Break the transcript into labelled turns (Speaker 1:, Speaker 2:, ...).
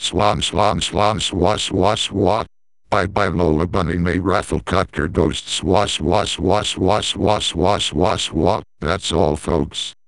Speaker 1: Swan swan swan swa swa swa. Bye bye Lola Bunny May Raffle Cut Your Ghost Swa swa swa swa swa swa swa swa. That's all folks.